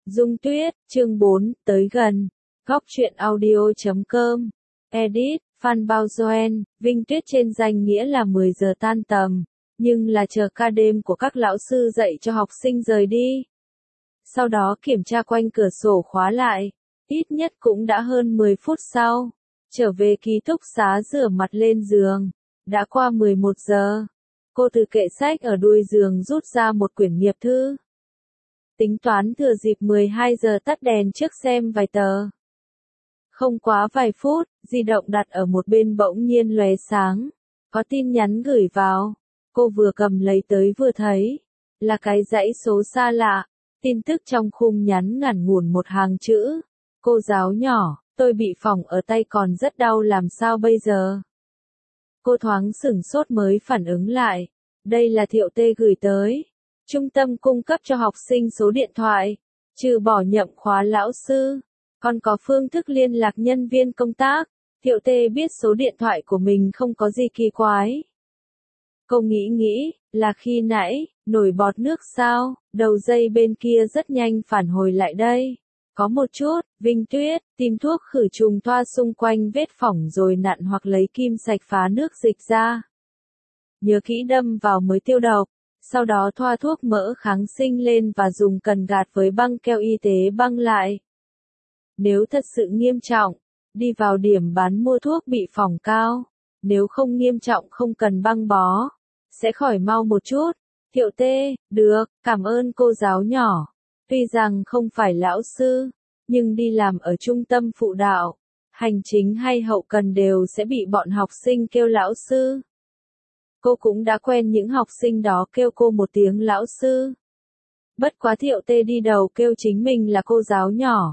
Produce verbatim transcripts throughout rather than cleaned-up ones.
Dung Tuyết, chương bốn, tới gần. Góc truyện audio chấm com. Edit, Phan Bao Doen, Vinh Tuyết trên danh nghĩa là mười giờ tan tầm, nhưng là chờ ca đêm của các lão sư dạy cho học sinh rời đi. Sau đó kiểm tra quanh cửa sổ khóa lại, ít nhất cũng đã hơn mười phút sau. Trở về ký túc xá rửa mặt lên giường, đã qua mười một giờ. Cô từ kệ sách ở đuôi giường rút ra một quyển nghiệp thư. Tính toán thừa dịp mười hai giờ tắt đèn trước xem vài tờ. Không quá vài phút, di động đặt ở một bên bỗng nhiên lóe sáng. Có tin nhắn gửi vào. Cô vừa cầm lấy tới vừa thấy. Là cái dãy số xa lạ. Tin tức trong khung nhắn ngắn ngủn một hàng chữ. Cô giáo nhỏ, tôi bị phỏng ở tay còn rất đau làm sao bây giờ? Cô thoáng sửng sốt mới phản ứng lại. Đây là Thiệu Tê gửi tới. Trung tâm cung cấp cho học sinh số điện thoại. Trừ bỏ nhậm khóa lão sư. Còn có phương thức liên lạc nhân viên công tác. Thiệu Tê biết số điện thoại của mình không có gì kỳ quái. Cô nghĩ nghĩ, là khi nãy, nổi bọt nước sao, đầu dây bên kia rất nhanh phản hồi lại đây. Có một chút, Vinh Tuyết, tìm thuốc khử trùng thoa xung quanh vết phỏng rồi nặn hoặc lấy kim sạch phá nước dịch ra. Nhớ kỹ đâm vào mới tiêu độc, sau đó thoa thuốc mỡ kháng sinh lên và dùng cần gạt với băng keo y tế băng lại. Nếu thật sự nghiêm trọng, đi vào điểm bán mua thuốc bị phỏng cao. Nếu không nghiêm trọng không cần băng bó, sẽ khỏi mau một chút. Thiệu Tê, được, cảm ơn cô giáo nhỏ. Tuy rằng không phải lão sư, nhưng đi làm ở trung tâm phụ đạo, hành chính hay hậu cần đều sẽ bị bọn học sinh kêu lão sư. Cô cũng đã quen những học sinh đó kêu cô một tiếng lão sư. Bất quá Thiệu Tê đi đầu kêu chính mình là cô giáo nhỏ.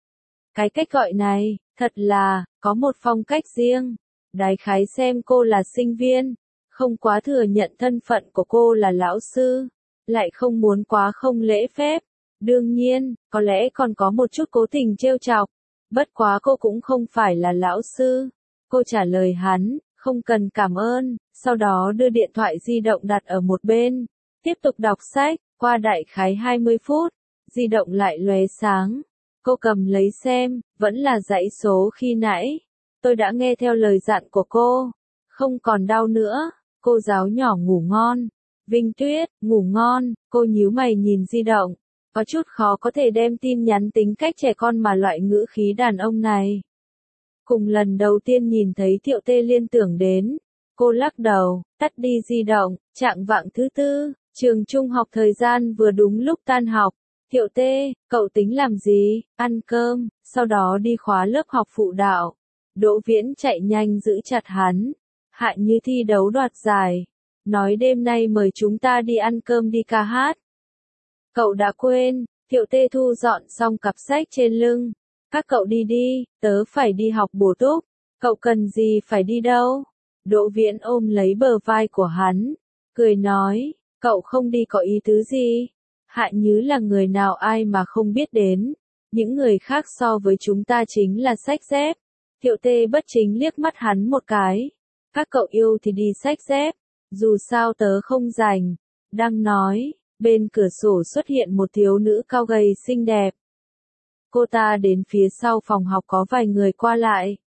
Cái cách gọi này, thật là, có một phong cách riêng. Đại khái xem cô là sinh viên, không quá thừa nhận thân phận của cô là lão sư, lại không muốn quá không lễ phép. Đương nhiên, có lẽ còn có một chút cố tình trêu chọc. Bất quá cô cũng không phải là lão sư. Cô trả lời hắn, không cần cảm ơn, sau đó đưa điện thoại di động đặt ở một bên. Tiếp tục đọc sách, qua đại khái hai mươi phút, di động lại lóe sáng. Cô cầm lấy xem, vẫn là dãy số khi nãy. Tôi đã nghe theo lời dặn của cô. Không còn đau nữa, cô giáo nhỏ ngủ ngon. Vinh Tuyết, ngủ ngon, cô nhíu mày nhìn di động. Có chút khó có thể đem tin nhắn tính cách trẻ con mà loại ngữ khí đàn ông này. Cùng lần đầu tiên nhìn thấy Thiệu Tê liên tưởng đến. Cô lắc đầu, tắt đi di động, trạng vạng thứ tư, trường trung học thời gian vừa đúng lúc tan học. Thiệu Tê, cậu tính làm gì? Ăn cơm, sau đó đi khóa lớp học phụ đạo. Đỗ Viễn chạy nhanh giữ chặt hắn. Hạ Như thi đấu đoạt giải. Nói đêm nay mời chúng ta đi ăn cơm đi ca hát. Cậu đã quên, Thiệu Tê thu dọn xong cặp sách trên lưng. Các cậu đi đi, tớ phải đi học bổ túc. Cậu cần gì phải đi đâu? Đỗ Viễn ôm lấy bờ vai của hắn. Cười nói, cậu không đi có ý tứ gì? Hạ Như là người nào ai mà không biết đến. Những người khác so với chúng ta chính là xách dép. Thiệu Tê bất chính liếc mắt hắn một cái. Các cậu yêu thì đi xách dép. Dù sao tớ không rảnh. Đang nói, bên cửa sổ xuất hiện một thiếu nữ cao gầy xinh đẹp. Cô ta đến phía sau phòng học có vài người qua lại.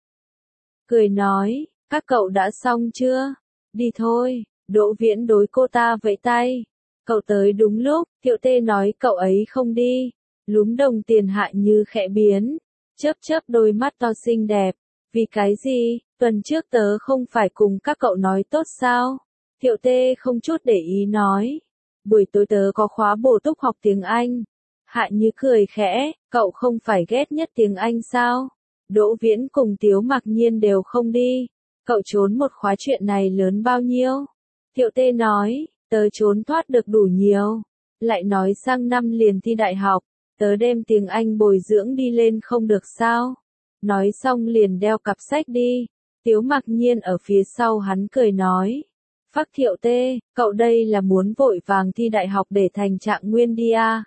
Cười nói, các cậu đã xong chưa? Đi thôi. Đỗ Viễn đối cô ta vẫy tay. Cậu tới đúng lúc, Thiệu Tê nói cậu ấy không đi. Lúm đồng tiền Hạ Như khẽ biến. Chớp chớp đôi mắt to xinh đẹp. Vì cái gì, tuần trước tớ không phải cùng các cậu nói tốt sao? Thiệu Tê không chút để ý nói. Buổi tối tớ có khóa bổ túc học tiếng Anh. Hạ Như cười khẽ, cậu không phải ghét nhất tiếng Anh sao? Đỗ Viễn cùng Tiếu Mặc Nhiên đều không đi. Cậu trốn một khóa chuyện này lớn bao nhiêu? Thiệu Tê nói, tớ trốn thoát được đủ nhiều. Lại nói sang năm liền thi đại học, tớ đem tiếng Anh bồi dưỡng đi lên không được sao? Nói xong liền đeo cặp sách đi. Tiếu Mặc Nhiên ở phía sau hắn cười nói. Phác Thiệu Tê, cậu đây là muốn vội vàng thi đại học để thành Trạng Nguyên đi à?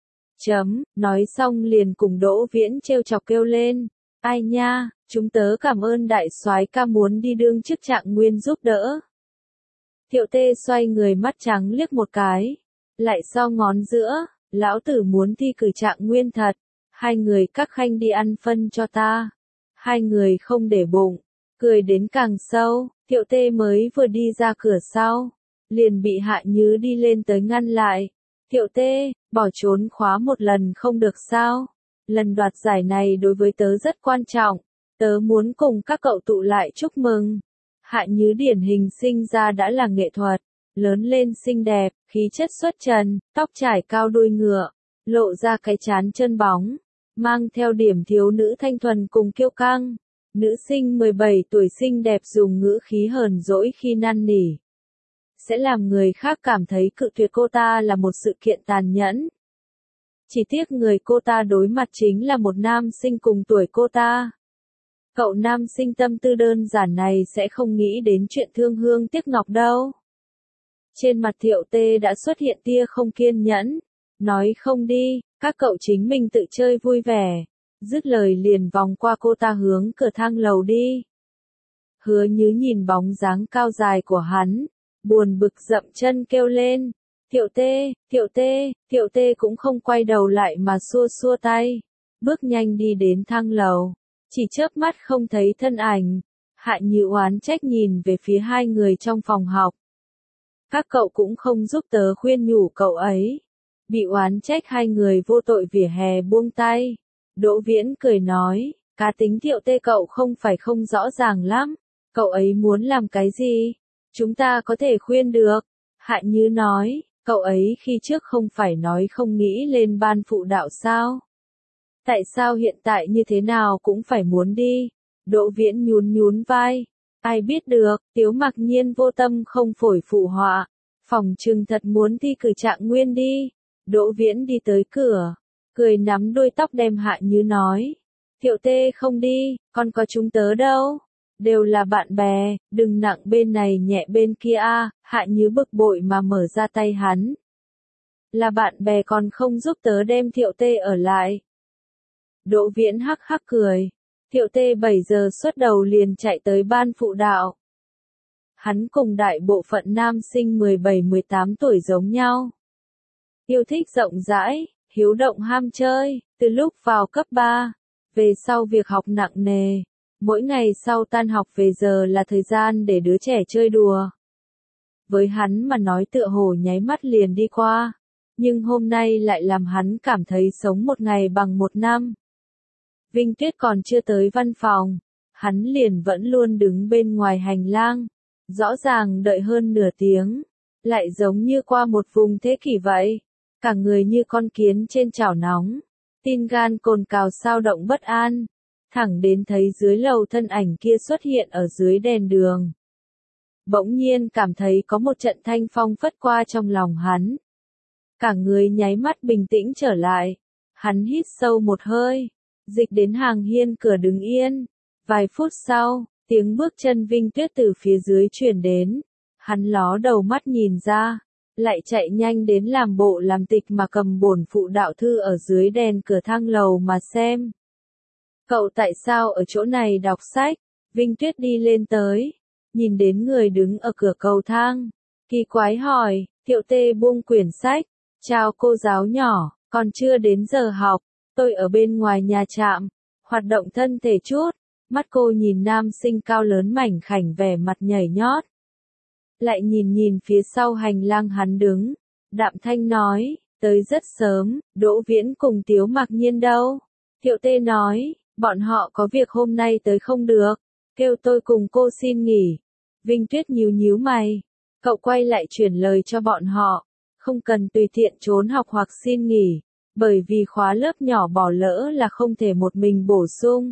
Chấm, nói xong liền cùng Đỗ Viễn trêu chọc kêu lên. Ai nha, chúng tớ cảm ơn đại soái ca muốn đi đương chức Trạng Nguyên giúp đỡ. Thiệu Tê xoay người mắt trắng liếc một cái. Lại so ngón giữa, Lão tử muốn thi cử trạng nguyên thật. Hai người các khanh đi ăn phân cho ta. Hai người không để bụng, cười đến càng sâu. Thiệu Tê mới vừa đi ra cửa sau, liền bị Hạ Nhứ đi lên tới ngăn lại. Thiệu Tê, bỏ trốn khóa một lần không được sao? Lần đoạt giải này đối với tớ rất quan trọng, tớ muốn cùng các cậu tụ lại chúc mừng. Hạ Nhứ điển hình sinh ra đã là nghệ thuật, lớn lên xinh đẹp, khí chất xuất trần, tóc trải cao đuôi ngựa, lộ ra cái trán chân bóng, mang theo điểm thiếu nữ thanh thuần cùng kiêu căng. Nữ sinh mười bảy tuổi xinh đẹp dùng ngữ khí hờn dỗi khi năn nỉ, sẽ làm người khác cảm thấy cự tuyệt cô ta là một sự kiện tàn nhẫn. Chỉ tiếc người cô ta đối mặt chính là một nam sinh cùng tuổi cô ta. Cậu nam sinh tâm tư đơn giản này sẽ không nghĩ đến chuyện thương hương tiếc ngọc đâu. Trên mặt Thiệu Tê đã xuất hiện tia không kiên nhẫn, nói không đi, các cậu chính mình tự chơi vui vẻ. Dứt lời liền vòng qua cô ta hướng cửa thang lầu đi. Hứa Nhứ nhìn bóng dáng cao dài của hắn, buồn bực dậm chân kêu lên. Thiệu Tê, Thiệu Tê, Thiệu Tê cũng không quay đầu lại mà xua xua tay. Bước nhanh đi đến thang lầu, chỉ chớp mắt không thấy thân ảnh. Hạ Nhứ oán trách nhìn về phía hai người trong phòng học. Các cậu cũng không giúp tớ khuyên nhủ cậu ấy. Bị oán trách hai người vô tội vỉa hè buông tay. Đỗ Viễn cười nói, cá tính Thiệu Tê cậu không phải không rõ ràng lắm, cậu ấy muốn làm cái gì? Chúng ta có thể khuyên được. Hạ Nhứ nói, cậu ấy khi trước không phải nói không nghĩ lên ban phụ đạo sao? Tại sao hiện tại như thế nào cũng phải muốn đi? Đỗ Viễn nhún nhún vai, ai biết được, Tiếu Mặc Nhiên vô tâm không phổi phụ họa, phòng trừng thật muốn thi cử trạng nguyên đi. Đỗ Viễn đi tới cửa, cười nắm đuôi tóc đem Hạ Nhứ nói, Thiệu Tê không đi, còn có chúng tớ đâu, đều là bạn bè, đừng nặng bên này nhẹ bên kia a. Hạ Nhứ bực bội mà mở ra tay hắn. Là bạn bè còn không giúp tớ đem Thiệu Tê ở lại. Đỗ Viễn hắc hắc cười, Thiệu Tê bảy giờ xuất đầu liền chạy tới ban phụ đạo. Hắn cùng đại bộ phận nam sinh mười bảy mười tám tuổi giống nhau. Yêu thích rộng rãi, hiếu động ham chơi, từ lúc vào cấp ba, về sau việc học nặng nề, mỗi ngày sau tan học về giờ là thời gian để đứa trẻ chơi đùa. Với hắn mà nói tựa hồ nháy mắt liền đi qua, nhưng hôm nay lại làm hắn cảm thấy sống một ngày bằng một năm. Vinh Tuyết còn chưa tới văn phòng, hắn liền vẫn luôn đứng bên ngoài hành lang, rõ ràng đợi hơn nửa tiếng, lại giống như qua một vùng thế kỷ vậy. Cả người như con kiến trên chảo nóng, tim gan cồn cào sao động bất an, thẳng đến thấy dưới lầu thân ảnh kia xuất hiện ở dưới đèn đường. Bỗng nhiên cảm thấy có một trận thanh phong phất qua trong lòng hắn. Cả người nháy mắt bình tĩnh trở lại, hắn hít sâu một hơi, dịch đến hàng hiên cửa đứng yên. Vài phút sau, tiếng bước chân Vinh Tuyết từ phía dưới truyền đến, hắn ló đầu mắt nhìn ra. Lại chạy nhanh đến làm bộ làm tịch mà cầm bổn phụ đạo thư ở dưới đèn cửa thang lầu mà xem. Cậu tại sao ở chỗ này đọc sách? Vinh Tuyết đi lên tới, nhìn đến người đứng ở cửa cầu thang, kỳ quái hỏi. Thiệu Tê buông quyển sách, chào cô giáo nhỏ, còn chưa đến giờ học, tôi ở bên ngoài nhà trạm, hoạt động thân thể chút. Mắt cô nhìn nam sinh cao lớn mảnh khảnh vẻ mặt nhảy nhót. Lại nhìn nhìn phía sau hành lang hắn đứng, đạm thanh nói, tới rất sớm, Đỗ Viễn cùng Tiếu Mặc Nhiên đâu? Thiệu Tê nói, bọn họ có việc hôm nay tới không được, kêu tôi cùng cô xin nghỉ. Vinh Tuyết nhíu nhíu mày, cậu quay lại chuyển lời cho bọn họ, không cần tùy tiện trốn học hoặc xin nghỉ, bởi vì khóa lớp nhỏ bỏ lỡ là không thể một mình bổ sung.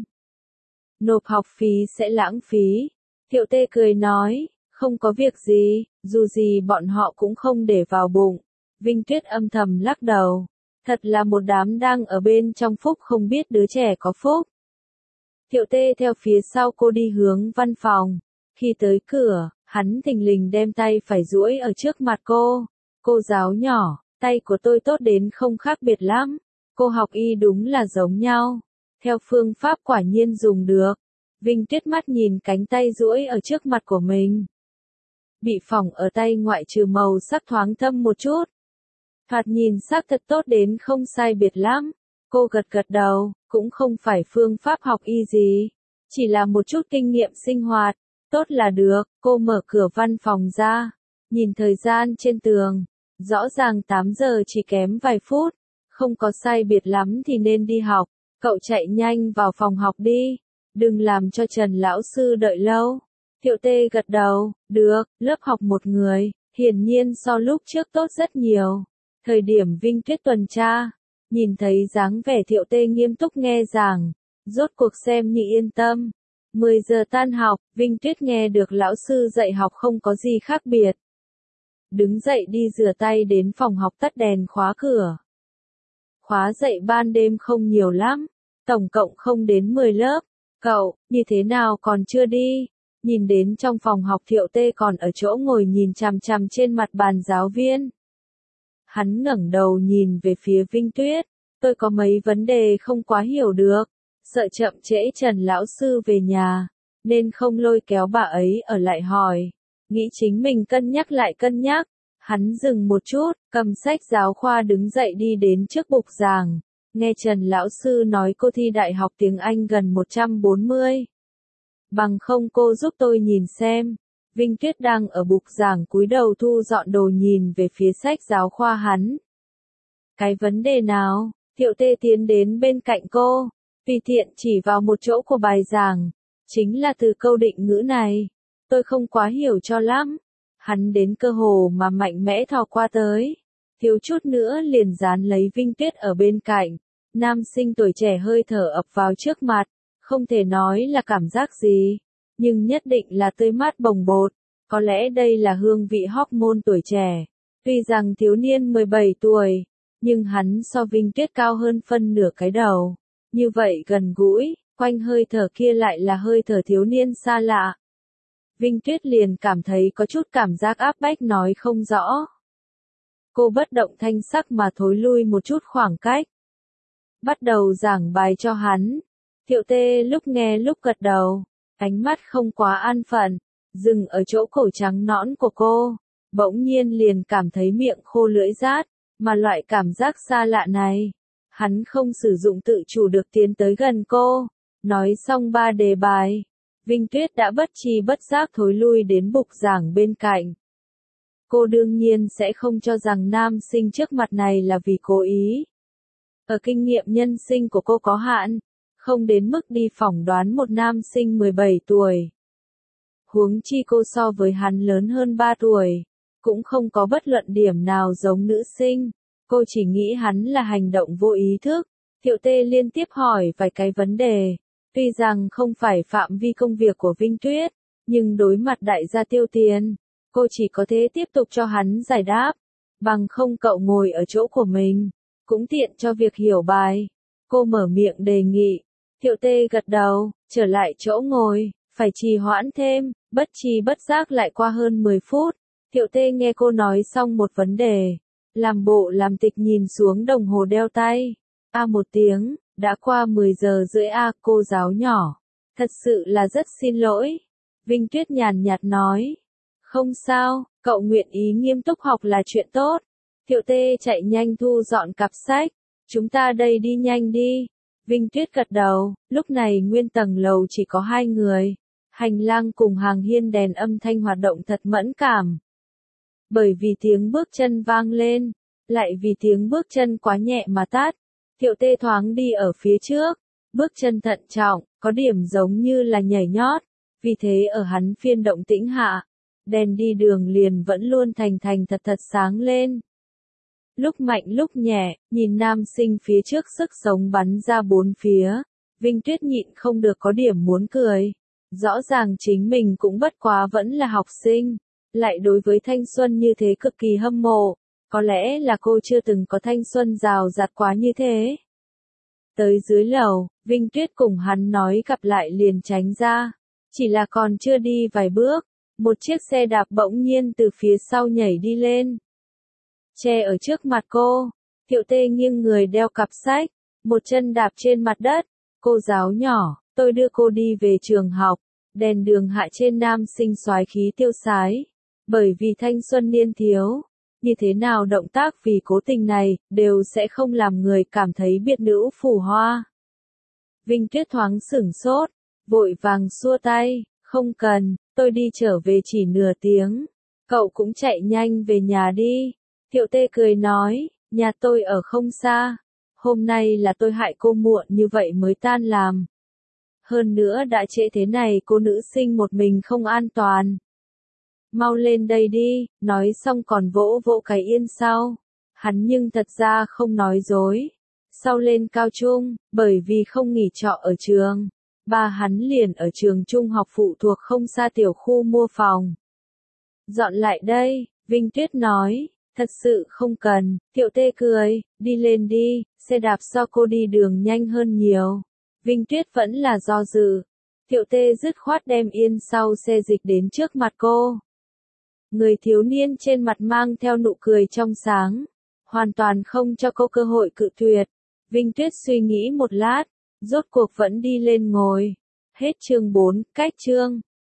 Nộp học phí sẽ lãng phí. Thiệu Tê cười nói, không có việc gì, dù gì bọn họ cũng không để vào bụng. Vinh Tuyết âm thầm lắc đầu, thật là một đám đang ở bên trong phúc không biết đứa trẻ có phúc. Thiệu Tê theo phía sau cô đi hướng văn phòng, khi tới cửa, hắn thình lình đem tay phải duỗi ở trước mặt cô. Cô giáo nhỏ, tay của tôi tốt đến không khác biệt lắm, cô học y đúng là giống nhau, theo phương pháp quả nhiên dùng được. Vinh Tuyết mắt nhìn cánh tay duỗi ở trước mặt của mình. Bị phỏng ở tay ngoại trừ màu sắc thoáng thâm một chút. Thoạt nhìn xác thật tốt đến không sai biệt lắm. Cô gật gật đầu, cũng không phải phương pháp học y gì. Chỉ là một chút kinh nghiệm sinh hoạt. Tốt là được, cô mở cửa văn phòng ra. Nhìn thời gian trên tường. Rõ ràng tám giờ chỉ kém vài phút. Không có sai biệt lắm thì nên đi học. Cậu chạy nhanh vào phòng học đi. Đừng làm cho Trần lão sư đợi lâu. Thiệu Tê gật đầu, được, lớp học một người, hiển nhiên so lúc trước tốt rất nhiều. Thời điểm Vinh Tuyết tuần tra, nhìn thấy dáng vẻ Thiệu Tê nghiêm túc nghe giảng, rốt cuộc xem như yên tâm. mười giờ tan học, Vinh Tuyết nghe được lão sư dạy học không có gì khác biệt. Đứng dậy đi rửa tay đến phòng học tắt đèn khóa cửa. Khóa dạy ban đêm không nhiều lắm, tổng cộng không đến mười lớp. Cậu, như thế nào còn chưa đi? Nhìn đến trong phòng học Thiệu Tê còn ở chỗ ngồi nhìn chằm chằm trên mặt bàn giáo viên. Hắn ngẩng đầu nhìn về phía Vinh Tuyết. Tôi có mấy vấn đề không quá hiểu được. Sợ chậm trễ Trần lão sư về nhà. Nên không lôi kéo bà ấy ở lại hỏi. Nghĩ chính mình cân nhắc lại cân nhắc. Hắn dừng một chút, cầm sách giáo khoa đứng dậy đi đến trước bục giảng. Nghe Trần lão sư nói cô thi đại học tiếng Anh gần một trăm bốn mươi. Bằng không cô giúp tôi nhìn xem. Vinh Tuyết đang ở bục giảng cúi đầu thu dọn đồ nhìn về phía sách giáo khoa hắn. Cái vấn đề nào? Thiệu Tê tiến đến bên cạnh cô. Tùy tiện chỉ vào một chỗ của bài giảng. Chính là từ câu định ngữ này. Tôi không quá hiểu cho lắm. Hắn đến cơ hồ mà mạnh mẽ thò qua tới. Thiếu chút nữa liền dán lấy Vinh Tuyết ở bên cạnh. Nam sinh tuổi trẻ hơi thở ập vào trước mặt. Không thể nói là cảm giác gì. Nhưng nhất định là tươi mát bồng bột. Có lẽ đây là hương vị hormone tuổi trẻ. Tuy rằng thiếu niên mười bảy tuổi. Nhưng hắn so Vinh Tuyết cao hơn phân nửa cái đầu. Như vậy gần gũi. Quanh hơi thở kia lại là hơi thở thiếu niên xa lạ. Vinh Tuyết liền cảm thấy có chút cảm giác áp bách nói không rõ. Cô bất động thanh sắc mà thối lui một chút khoảng cách. Bắt đầu giảng bài cho hắn. Thiệu Tê lúc nghe lúc gật đầu. Ánh mắt không quá an phận. Dừng ở chỗ cổ trắng nõn của cô. Bỗng nhiên liền cảm thấy miệng khô lưỡi rát. Mà loại cảm giác xa lạ này. Hắn không sử dụng tự chủ được tiến tới gần cô. Nói xong ba đề bài. Vinh Tuyết đã bất tri bất giác thối lui đến bục giảng bên cạnh. Cô đương nhiên sẽ không cho rằng nam sinh trước mặt này là vì cố ý. Ở kinh nghiệm nhân sinh của cô có hạn, không đến mức đi phỏng đoán một nam sinh mười bảy tuổi. Huống chi cô so với hắn lớn hơn ba tuổi, cũng không có bất luận điểm nào giống nữ sinh. Cô chỉ nghĩ hắn là hành động vô ý thức. Thiệu Tê liên tiếp hỏi vài cái vấn đề. Tuy rằng không phải phạm vi công việc của Vinh Tuyết, nhưng đối mặt đại gia Tiêu Tiền, cô chỉ có thể tiếp tục cho hắn giải đáp. Bằng không cậu ngồi ở chỗ của mình, cũng tiện cho việc hiểu bài. Cô mở miệng đề nghị. Thiệu Tê gật đầu, trở lại chỗ ngồi, phải trì hoãn thêm, bất tri bất giác lại qua hơn mười phút. Thiệu Tê nghe cô nói xong một vấn đề. Làm bộ làm tịch nhìn xuống đồng hồ đeo tay. A một tiếng. Đã qua mười giờ rưỡi a, cô giáo nhỏ. Thật sự là rất xin lỗi. Vinh Tuyết nhàn nhạt nói. Không sao, cậu nguyện ý nghiêm túc học là chuyện tốt. Thiệu Tê chạy nhanh thu dọn cặp sách. Chúng ta đây đi nhanh đi. Vinh Tuyết gật đầu, lúc này nguyên tầng lầu chỉ có hai người. Hành lang cùng hàng hiên đèn âm thanh hoạt động thật mẫn cảm. Bởi vì tiếng bước chân vang lên, lại vì tiếng bước chân quá nhẹ mà tắt. Thiệu Tê thoáng đi ở phía trước, bước chân thận trọng, có điểm giống như là nhảy nhót, vì thế ở hắn phiên động tĩnh hạ, đèn đi đường liền vẫn luôn thành thành thật thật sáng lên. Lúc mạnh lúc nhẹ, nhìn nam sinh phía trước sức sống bắn ra bốn phía, Vinh Tuyết nhịn không được có điểm muốn cười. Rõ ràng chính mình cũng bất quá vẫn là học sinh, lại đối với thanh xuân như thế cực kỳ hâm mộ. Có lẽ là cô chưa từng có thanh xuân rào rạt quá như thế. Tới dưới lầu, Vinh Tuyết cùng hắn nói gặp lại liền tránh ra. Chỉ là còn chưa đi vài bước, một chiếc xe đạp bỗng nhiên từ phía sau nhảy đi lên. Che ở trước mặt cô, Thiệu Tê nghiêng người đeo cặp sách, một chân đạp trên mặt đất. Cô giáo nhỏ, tôi đưa cô đi về trường học. Đèn đường hạ trên nam sinh soái khí tiêu sái. Bởi vì thanh xuân niên thiếu. như thế nào động tác vì cố tình này, đều sẽ không làm người cảm thấy biệt nữ phù hoa. Vinh Tuyết thoáng sửng sốt, vội vàng xua tay, không cần, tôi đi trở về chỉ nửa tiếng. Cậu cũng chạy nhanh về nhà đi. Thiệu Tê cười nói, nhà tôi ở không xa. Hôm nay là tôi hại cô muộn như vậy mới tan làm. Hơn nữa đã trễ thế này cô nữ sinh một mình không an toàn. Mau lên đây đi, nói xong còn vỗ vỗ cái yên sau. Hắn nhưng thật ra không nói dối. Sau lên cao trung, bởi vì không nghỉ trọ ở trường, ba hắn liền ở trường trung học phụ thuộc không xa tiểu khu mua phòng. Dọn lại đây, Vinh Tuyết nói, thật sự không cần, Thiệu Tê cười, đi lên đi, xe đạp so cô đi đường nhanh hơn nhiều. Vinh Tuyết vẫn là do dự. Thiệu Tê dứt khoát đem yên sau xe dịch đến trước mặt cô. Người thiếu niên trên mặt mang theo nụ cười trong sáng, hoàn toàn không cho cô cơ hội cự tuyệt. Vinh Tuyết suy nghĩ một lát, rốt cuộc vẫn đi lên ngồi. Hết chương bốn, cách chương.